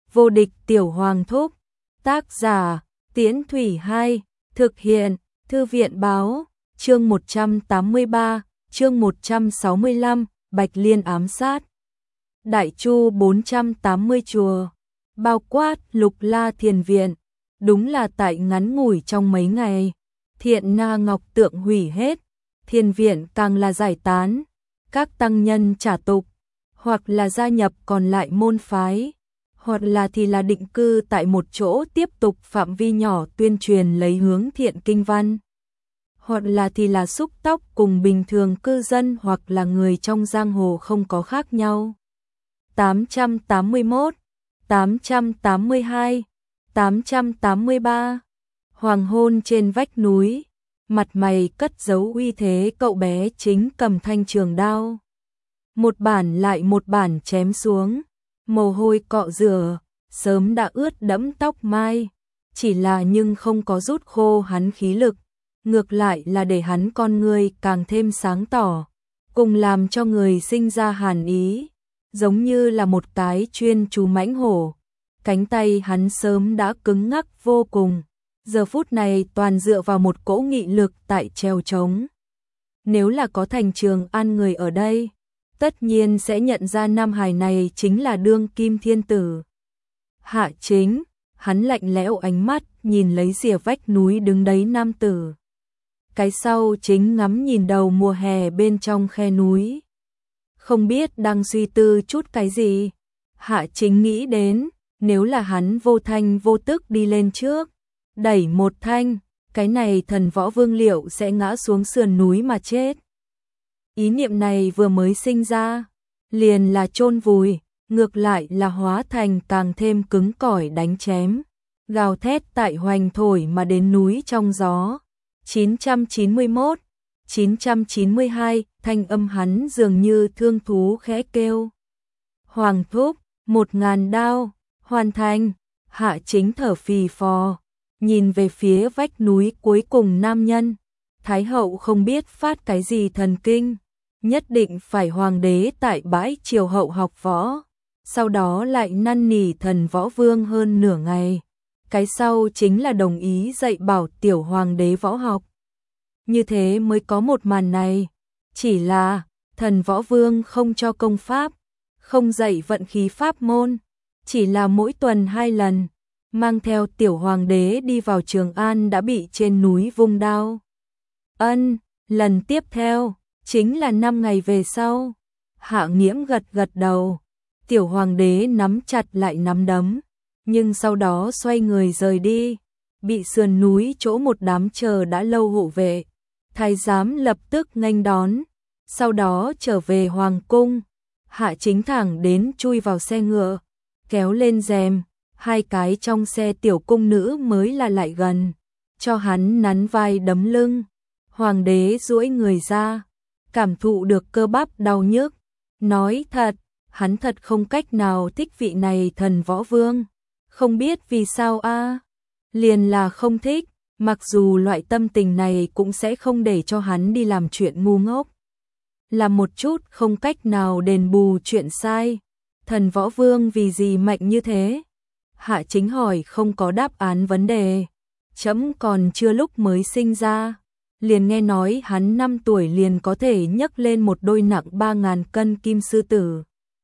Vô địch tiểu hoàng thúc. Tác giả Tiễn Thủy 2. Thực hiện Thư viện báo. Chương 183, chương 165, Bạch Liên ám sát. Đại Chu 480 chùa, bao quát Lục La Thiền Viện. Đúng là tại ngắn ngủi trong mấy ngày, Thiện Na Ngọc Tượng hủy hết, Thiền Viện càng là giải tán, các tăng nhân trả tục, hoặc là gia nhập còn lại môn phái, hoặc là thì là định cư tại một chỗ tiếp tục phạm vi nhỏ tuyên truyền lấy hướng thiện kinh văn, hoặc là thì là xúc tóc cùng bình thường cư dân hoặc là người trong giang hồ không có khác nhau. 881, 882, 883. Hoàng hôn trên vách núi, mặt mày cất giấu uy thế cậu bé chính cầm thanh trường đao. Một bản lại một bản chém xuống, mồ hôi cọ rửa, sớm đã ướt đẫm tóc mai, chỉ là nhưng không có rút khô hắn khí lực, ngược lại là để hắn con người càng thêm sáng tỏ, cùng làm cho người sinh ra hàn ý, giống như là một cái chuyên chú mãnh hổ. Cánh tay hắn sớm đã cứng ngắc vô cùng, giờ phút này toàn dựa vào một cỗ nghị lực tại treo trống. Nếu là có Thành Trường An người ở đây, tất nhiên sẽ nhận ra nam hài này chính là đương kim thiên tử. Hạ Chính, hắn lạnh lẽo ánh mắt nhìn lấy rìa vách núi đứng đấy nam tử. Cái sau chính ngắm nhìn đầu mùa hè bên trong khe núi. Không biết đang suy tư chút cái gì. Hạ Chính nghĩ đến, nếu là hắn vô thanh vô tức đi lên trước, đẩy một thanh, cái này thần võ vương liệu sẽ ngã xuống sườn núi mà chết. Ý niệm này vừa mới sinh ra, liền là chôn vùi, ngược lại là hóa thành càng thêm cứng cỏi đánh chém, gào thét tại hoành thổi mà đến núi trong gió. 991, 992, thanh âm hắn dường như thương thú khẽ kêu. Hoàng thúc, 1000 đao, hoàn thành. Hạ Chính thở phì phò, nhìn về phía vách núi cuối cùng nam nhân. Thái hậu không biết phát cái gì thần kinh, nhất định phải hoàng đế tại bãi triều hậu học võ, sau đó lại năn nỉ thần võ vương hơn nửa ngày. Cái sau chính là đồng ý dạy bảo tiểu hoàng đế võ học. Như thế mới có một màn này, chỉ là thần võ vương không cho công pháp, không dạy vận khí pháp môn, chỉ là mỗi tuần 2 lần, mang theo tiểu hoàng đế đi vào Trường An đã bị trên núi vung đao. Lần tiếp theo, chính là 5 ngày về sau. Hạ Nghiễm gật gật đầu, tiểu hoàng đế nắm chặt lại nắm đấm, nhưng sau đó xoay người rời đi, bị sườn núi chỗ một đám chờ đã lâu hộ vệ. Thái giám lập tức nghênh đón, sau đó trở về hoàng cung. Hạ Chính thẳng đến chui vào xe ngựa, kéo lên rèm, 2 cái trong xe tiểu cung nữ mới là lại gần, cho hắn nắn vai đấm lưng. Hoàng đế duỗi người ra, cảm thụ được cơ bắp đau nhức, nói thật, hắn thật không cách nào thích vị này thần võ vương, không biết vì sao a, liền là không thích, mặc dù loại tâm tình này cũng sẽ không để cho hắn đi làm chuyện ngu ngốc, làm một chút không cách nào đền bù chuyện sai. Thần võ vương vì gì mạnh như thế? Hạ Chính hỏi không có đáp án vấn đề. Trẫm còn chưa lúc mới sinh ra, liền nghe nói hắn 5 tuổi liền có thể nhấc lên một đôi nặng 3000 cân kim sư tử.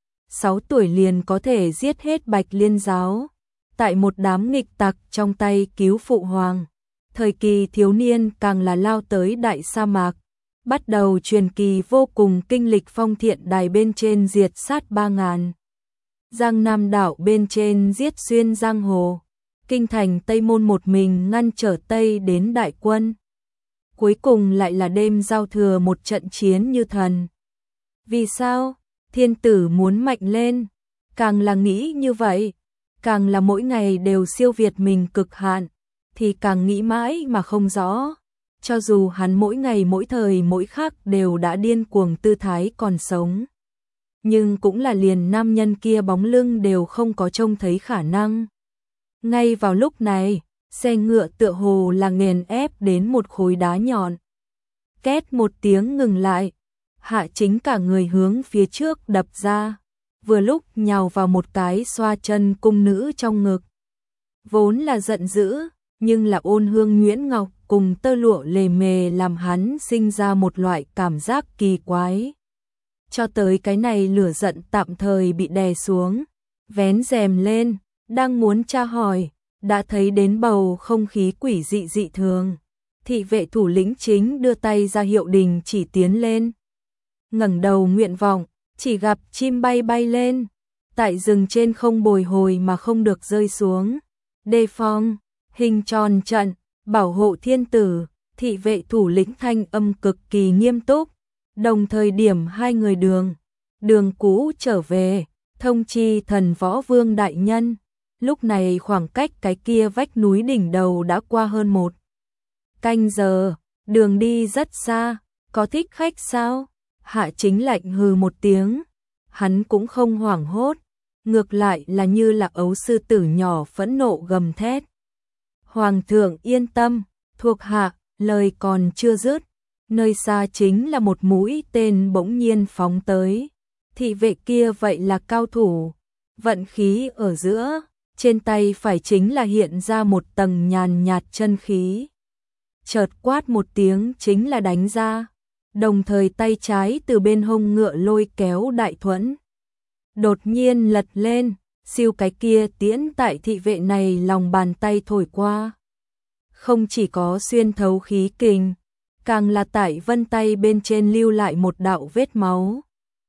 6 tuổi liền có thể giết hết Bạch Liên giáo, tại một đám nghịch tặc trong tay cứu phụ hoàng. Thời kỳ thiếu niên càng là lao tới đại sa mạc, bắt đầu truyền kỳ vô cùng kinh lịch phong thiện đài bên trên diệt sát 3000. Giang Nam đảo bên trên giết xuyên giang hồ, kinh thành Tây Môn một mình ngăn trở Tây đến đại quân. Cuối cùng lại là đêm giao thừa một trận chiến như thần. Vì sao? Thiên tử muốn mạnh lên, càng là nghĩ như vậy, càng là mỗi ngày đều siêu việt mình cực hạn, thì càng nghĩ mãi mà không rõ. Cho dù hắn mỗi ngày mỗi thời mỗi khắc đều đã điên cuồng tư thái còn sống, nhưng cũng là liền nam nhân kia bóng lưng đều không có trông thấy khả năng. Ngay vào lúc này, xe ngựa tựa hồ là nghiền ép đến một khối đá nhọn. Két một tiếng ngừng lại, Hạ Chính cả người hướng phía trước đập ra. vừa lúc nhào vào một cái xoa chân cung nữ trong ngực. Vốn là giận dữ, nhưng là ôn hương nhuyễn ngọc cùng tơ lụa lề mề làm hắn sinh ra một loại cảm giác kỳ quái. Cho tới cái này lửa giận tạm thời bị đè xuống, vén rèm lên, đang muốn tra hỏi, đã thấy đến bầu không khí quỷ dị dị thường. Thị vệ thủ lĩnh chính đưa tay ra hiệu đình chỉ tiến lên. Ngẩng đầu nguyện vọng, chỉ gặp chim bay bay lên, tại rừng trên không bồi hồi mà không được rơi xuống. Đề phòng, hình tròn trận, bảo hộ thiên tử, thị vệ thủ lĩnh thanh âm cực kỳ nghiêm túc, đồng thời điểm hai người đường cũ trở về, thông chi thần võ vương đại nhân. Lúc này khoảng cách cái kia vách núi đỉnh đầu đã qua hơn 1 canh giờ, đường đi rất xa, có thích khách sao? Hạ Chính lạnh hừ một tiếng, hắn cũng không hoảng hốt, ngược lại là như là ấu sư tử nhỏ phẫn nộ gầm thét. Hoàng thượng yên tâm, thuộc hạ, lời còn chưa dứt, nơi xa chính là một mũi tên bỗng nhiên phóng tới. Thị vệ kia vậy là cao thủ, vận khí ở giữa, trên tay phải chính là hiện ra một tầng nhàn nhạt chân khí. Chợt quát một tiếng chính là đánh ra, đồng thời tay trái từ bên hông ngựa lôi kéo đại thuẫn. Đột nhiên lật lên, siêu cái kia tiễn tại thị vệ này lòng bàn tay thổi qua. Không chỉ có xuyên thấu khí kình, càng là tại vân tay bên trên lưu lại một đạo vết máu.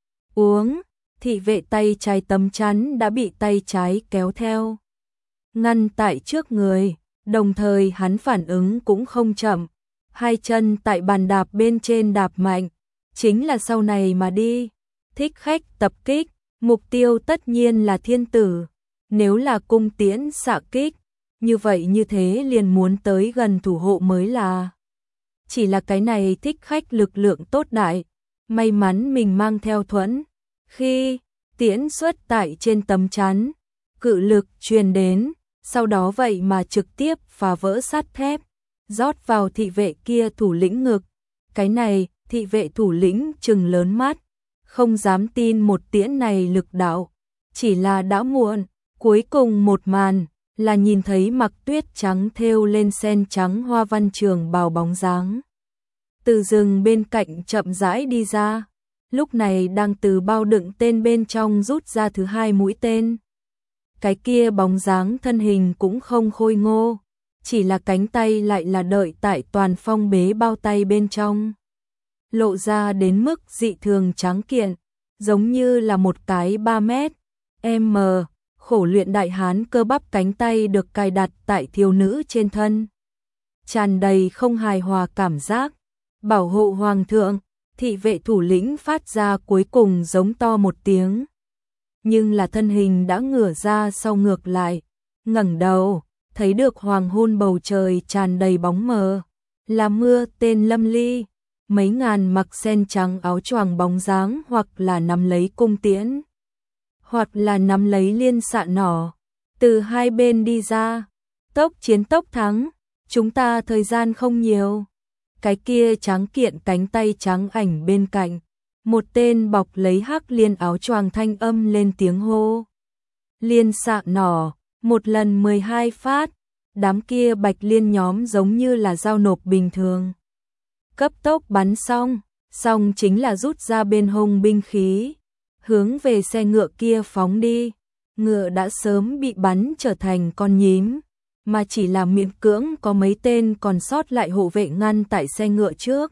Uống, thị vệ tay trái tấm chắn đã bị tay trái kéo theo, ngăn tại trước người, đồng thời hắn phản ứng cũng không chậm, hai chân tại bàn đạp bên trên đạp mạnh, chính là sau này mà đi. Thích khách tập kích, mục tiêu tất nhiên là thiên tử, nếu là cung tiễn xạ kích, như vậy như thế liền muốn tới gần thủ hộ mới là. Chỉ là cái này thích khách lực lượng tốt đại, may mắn mình mang theo thuẫn, khi tiễn xuất tại trên tấm chắn, cự lực truyền đến, sau đó vậy mà trực tiếp phá vỡ sắt thép, rót vào thị vệ kia thủ lĩnh ngực. Cái này, thị vệ thủ lĩnh trừng lớn mắt, không dám tin một tiễn này lực đạo, chỉ là đã muộn. Cuối cùng một màn là nhìn thấy mặc tuyết trắng thêu lên sen trắng hoa văn trường bào bóng dáng từ rừng bên cạnh chậm rãi đi ra, lúc này đang từ bao đựng tên bên trong rút ra thứ hai mũi tên. Cái kia bóng dáng thân hình cũng không khôi ngô, chỉ là cánh tay lại là đợi tại toàn phong bế bao tay bên trong, lộ ra đến mức dị thường tráng kiện, giống như là một cái 3 mét m khổ luyện đại hán cơ bắp cánh tay được cài đặt tại thiếu nữ trên thân, tràn đầy không hài hòa cảm giác. Bảo hộ hoàng thượng, thị vệ thủ lĩnh phát ra cuối cùng giống to một tiếng, nhưng là thân hình đã ngửa ra sau ngược lại, ngẩng đầu, thấy được hoàng hôn bầu trời tràn đầy bóng mờ, là mưa tên lâm ly, mấy ngàn mặc sen trắng áo choàng bóng dáng hoặc là nắm lấy cung tiễn, hoặc là nắm lấy liên xạ nỏ, từ hai bên đi ra, tốc chiến tốc thắng, chúng ta thời gian không nhiều. Cái kia trắng kiện cánh tay trắng ảnh bên cạnh, một tên bọc lấy hắc liên áo choàng thanh âm lên tiếng hô. Liên xạ nỏ, một lần 12 phát, đám kia bạch liên nhóm giống như là giao nộp bình thường. Cấp tốc bắn xong chính là rút ra bên hông binh khí, hướng về xe ngựa kia phóng đi. Ngựa đã sớm bị bắn trở thành con nhím, mà chỉ là miễn cưỡng có mấy tên còn sót lại hộ vệ ngăn tại xe ngựa trước.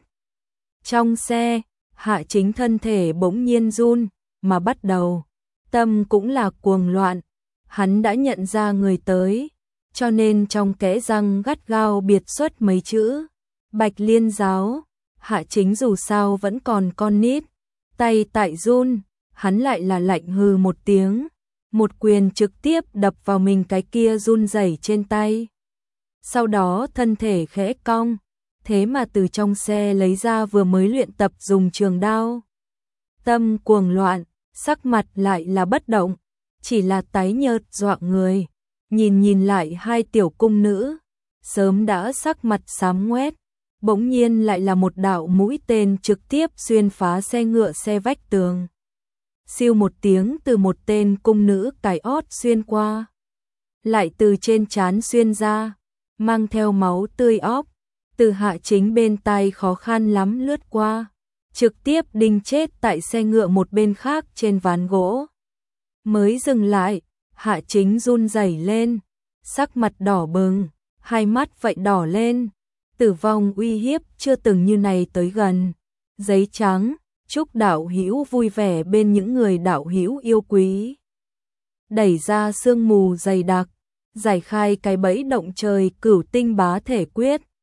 Trong xe, Hạ Chính thân thể bỗng nhiên run, mà bắt đầu, tâm cũng là cuồng loạn, hắn đã nhận ra người tới, cho nên trong kẽ răng gắt gao biệt xuất mấy chữ, Bạch Liên giáo. Hạ Chính dù sao vẫn còn con nít, tay tại run, hắn lại là lạnh hừ một tiếng, một quyền trực tiếp đập vào mình cái kia run rẩy trên tay. Sau đó thân thể khẽ cong, thế mà từ trong xe lấy ra vừa mới luyện tập dùng trường đao. Tâm cuồng loạn, sắc mặt lại là bất động, chỉ là tái nhợt dọa người. Nhìn lại hai tiểu cung nữ, sớm đã sắc mặt xám ngoét, bỗng nhiên lại là một đạo mũi tên trực tiếp xuyên phá xe ngựa xe vách tường. siêu một tiếng từ một tên cung nữ cái ót xuyên qua, lại từ trên trán xuyên ra, mang theo máu tươi óp, từ Hạ Chính bên tai khó khăn lắm lướt qua, trực tiếp đinh chết tại xe ngựa một bên khác trên ván gỗ. Mới dừng lại, Hạ Chính run rẩy lên, sắc mặt đỏ bừng, hai mắt vậy đỏ lên, tử vong uy hiếp chưa từng như này tới gần. Giấy trắng, chúc đạo hữu vui vẻ bên những người đạo hữu yêu quý. Đẩy ra sương mù dày đặc, giải khai cái bẫy động trời cửu tinh bá thể quyết.